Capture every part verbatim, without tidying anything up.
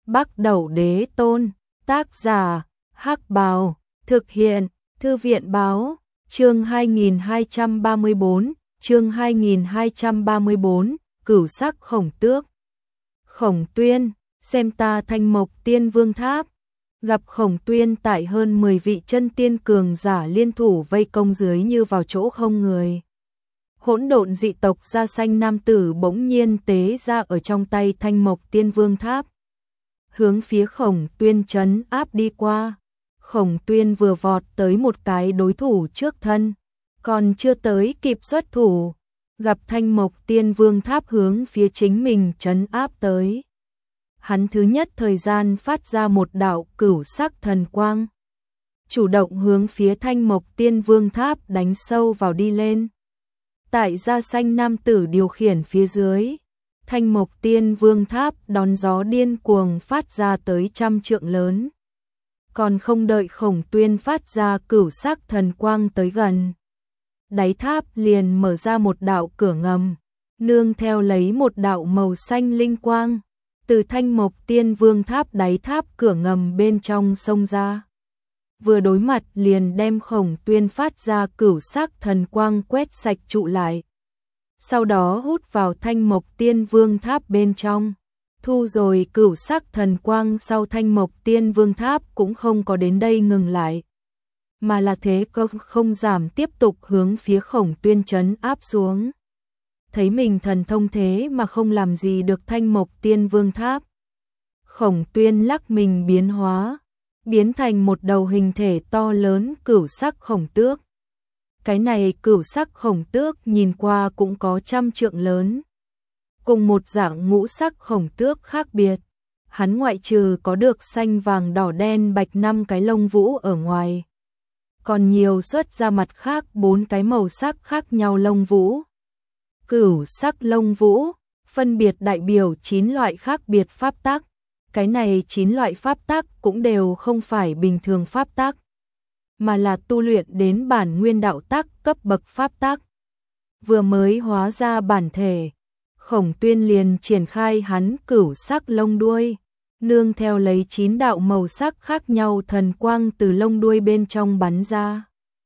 Bắc Đẩu Đế Tôn, tác giả, Hắc Bào, thực hiện, Thư viện báo, chương hai nghìn hai trăm ba mươi tư, chương hai nghìn hai trăm ba mươi tư, Cửu Sắc Khổng Tước. Khổng Tuyên, xem ta Thanh Mộc Tiên Vương Tháp. Gặp Khổng Tuyên tại hơn mười vị chân tiên cường giả liên thủ vây công dưới như vào chỗ không người. Hỗn độn dị tộc da xanh nam tử bỗng nhiên tế ra ở trong tay Thanh Mộc Tiên Vương Tháp, hướng phía Khổng Tuyên trấn áp đi qua. Khổng Tuyên vừa vọt tới một cái đối thủ trước thân, còn chưa tới kịp xuất thủ, gặp Thanh Mộc Tiên Vương Tháp hướng phía chính mình trấn áp tới. Hắn thứ nhất thời gian phát ra một đạo cửu sắc thần quang, chủ động hướng phía Thanh Mộc Tiên Vương Tháp đánh sâu vào đi lên. Tại da xanh nam tử điều khiển phía dưới, Thanh Mộc Tiên Vương Tháp đón gió điên cuồng phát ra tới trăm trượng lớn. Còn không đợi Khổng Tuyên phát ra cửu sắc thần quang tới gần, đáy tháp liền mở ra một đạo cửa ngầm, nương theo lấy một đạo màu xanh linh quang, từ Thanh Mộc Tiên Vương Tháp đáy tháp cửa ngầm bên trong xông ra. Vừa đối mặt liền đem Khổng Tuyên phát ra cửu sắc thần quang quét sạch trụ lại. Sau đó hút vào Thanh Mộc Tiên Vương Tháp bên trong. Thu rồi cửu sắc thần quang sau, Thanh Mộc Tiên Vương Tháp cũng không có đến đây ngừng lại, mà là thế công không giảm tiếp tục hướng phía Khổng Tuyên trấn áp xuống. Thấy mình thần thông thế mà không làm gì được Thanh Mộc Tiên Vương Tháp, Khổng Tuyên lắc mình biến hóa, biến thành một đầu hình thể to lớn cửu sắc khổng tước. Cái này cửu sắc khổng tước nhìn qua cũng có trăm trượng lớn. Cùng một dạng ngũ sắc khổng tước khác biệt, hắn ngoại trừ có được xanh vàng đỏ đen bạch năm cái lông vũ ở ngoài, còn nhiều xuất ra mặt khác bốn cái màu sắc khác nhau lông vũ. Cửu sắc lông vũ phân biệt đại biểu chín loại khác biệt pháp tắc. Cái này chín loại pháp tắc cũng đều không phải bình thường pháp tắc, mà là tu luyện đến bản nguyên đạo tắc cấp bậc pháp tắc. Vừa mới hóa ra bản thể, Khổng Tuyên liền triển khai hắn cửu sắc lông đuôi, nương theo lấy chín đạo màu sắc khác nhau thần quang từ lông đuôi bên trong bắn ra.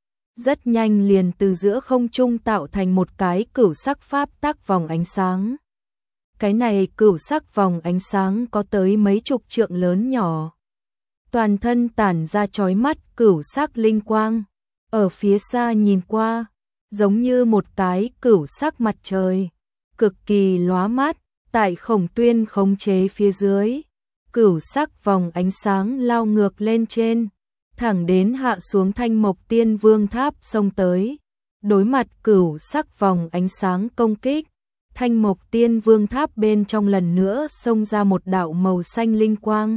Rất nhanh liền từ giữa không trung tạo thành một cái cửu sắc pháp tắc vòng ánh sáng. Cái này cửu sắc vòng ánh sáng có tới mấy chục trượng lớn nhỏ, toàn thân tản ra chói mắt cửu sắc linh quang, ở phía xa nhìn qua giống như một cái cửu sắc mặt trời, cực kỳ lóa mắt. Tại Khổng Tuyên khống chế phía dưới, cửu sắc vòng ánh sáng lao ngược lên trên, thẳng đến hạ xuống Thanh Mộc Tiên Vương Tháp xông tới. Đối mặt cửu sắc vòng ánh sáng công kích, Thanh Mộc Tiên Vương Tháp bên trong lần nữa xông ra một đạo màu xanh linh quang,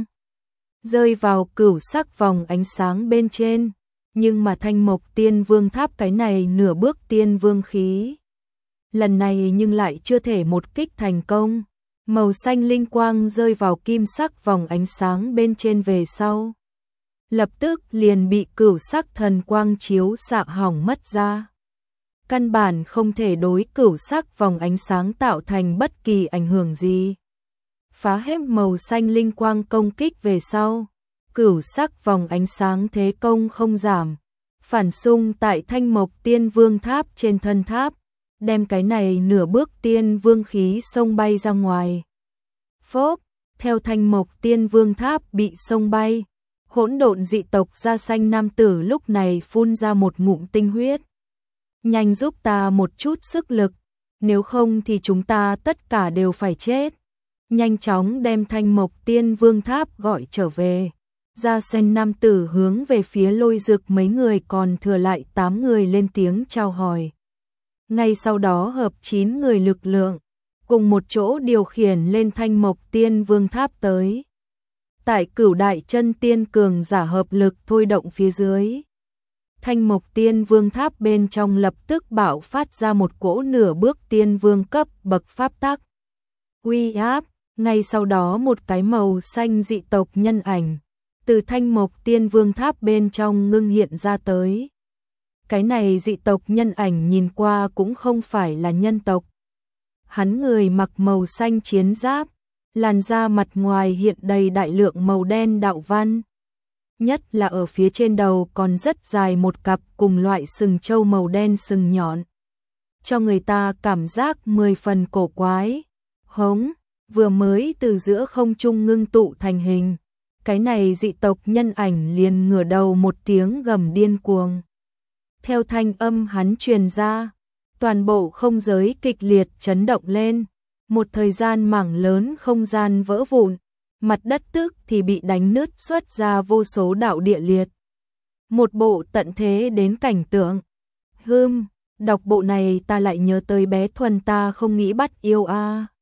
rơi vào cửu sắc vòng ánh sáng bên trên. Nhưng mà Thanh Mộc Tiên Vương Tháp cái này nửa bước tiên vương khí, lần này nhưng lại chưa thể một kích thành công. Màu xanh linh quang rơi vào kim sắc vòng ánh sáng bên trên về sau, lập tức liền bị cửu sắc thần quang chiếu xạ hỏng mất ra. Căn bản không thể đối cửu sắc vòng ánh sáng tạo thành bất kỳ ảnh hưởng gì. Phá hết màu xanh linh quang công kích về sau, cửu sắc vòng ánh sáng thế công không giảm, phản xung tại Thanh Mộc Tiên Vương Tháp trên thân tháp, đem cái này nửa bước tiên vương khí xông bay ra ngoài. Phốp, theo Thanh Mộc Tiên Vương Tháp bị xông bay, hỗn độn dị tộc da xanh nam tử lúc này phun ra một ngụm tinh huyết. Nhanh giúp ta một chút sức lực, nếu không thì chúng ta tất cả đều phải chết. Nhanh chóng đem Thanh Mộc Tiên Vương Tháp gọi trở về. Da xanh nam tử hướng về phía Lôi Dực mấy người còn thừa lại tám người lên tiếng chào hỏi. Ngay sau đó hợp chín người lực lượng, cùng một chỗ điều khiển lên Thanh Mộc Tiên Vương Tháp tới. Tại cửu đại chân tiên cường giả hợp lực thôi động phía dưới, Thanh Mộc Tiên Vương Tháp bên trong lập tức bạo phát ra một cỗ nửa bước tiên vương cấp bậc pháp tắc uy áp. Ngay sau đó một cái màu xanh dị tộc nhân ảnh từ Thanh Mộc Tiên Vương Tháp bên trong ngưng hiện ra tới. Cái này dị tộc nhân ảnh nhìn qua cũng không phải là nhân tộc. Hắn người mặc màu xanh chiến giáp, làn da mặt ngoài hiện đầy đại lượng màu đen đạo văn. Nhất là ở phía trên đầu còn rất dài một cặp cùng loại sừng trâu màu đen sừng nhọn, cho người ta cảm giác mười phần cổ quái. Hống, vừa mới từ giữa không trung ngưng tụ thành hình, cái này dị tộc nhân ảnh liền ngửa đầu một tiếng gầm điên cuồng. Theo thanh âm hắn truyền ra, toàn bộ không giới kịch liệt chấn động lên, một thời gian mảng lớn không gian vỡ vụn, mặt đất tức thì bị đánh nứt xuất ra vô số đạo địa liệt. Một bộ tận thế đến cảnh tượng. Hừm, đọc bộ này ta lại nhớ tới bé Thuần ta không nghĩ bắt yêu a.